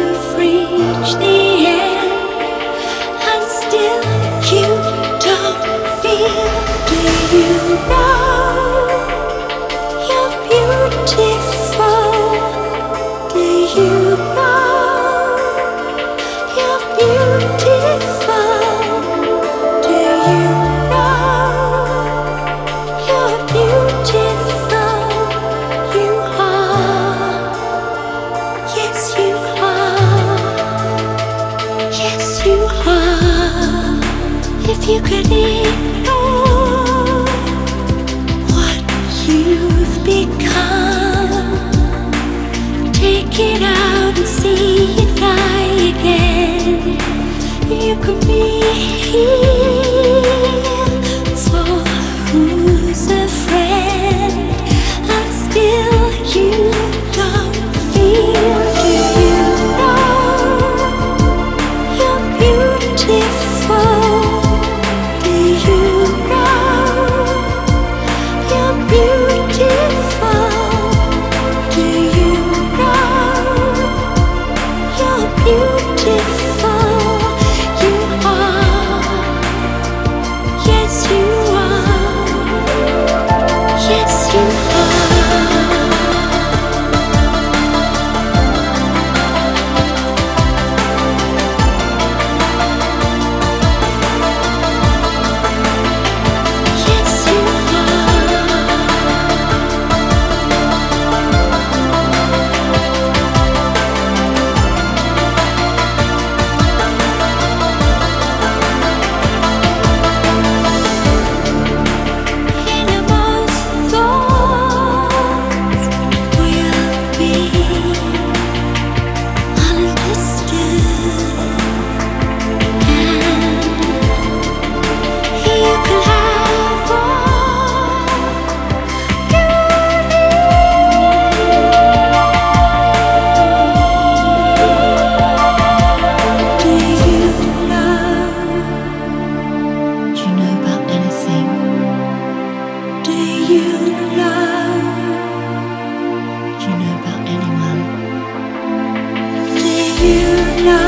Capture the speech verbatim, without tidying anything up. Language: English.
you've reached the end and still you don't feel. Do you know you're beautiful? Do you know you're beautiful? Do you know you're beautiful? You are. Yes, you are. Yes, you are. If you could ignore what you've become, take it out and see it die again. You could be here for who's a friend, and still you don't feel. Do you know you're beautiful? Do you know you're beautiful? Do you know you're beautiful? You are. Yes, you are. Yes, you are. Yes, you Innermost thoughts will be understood, and you can have all you need. Do you know? Do you know about anything? Do you know? Do you know about anyone? Do you know?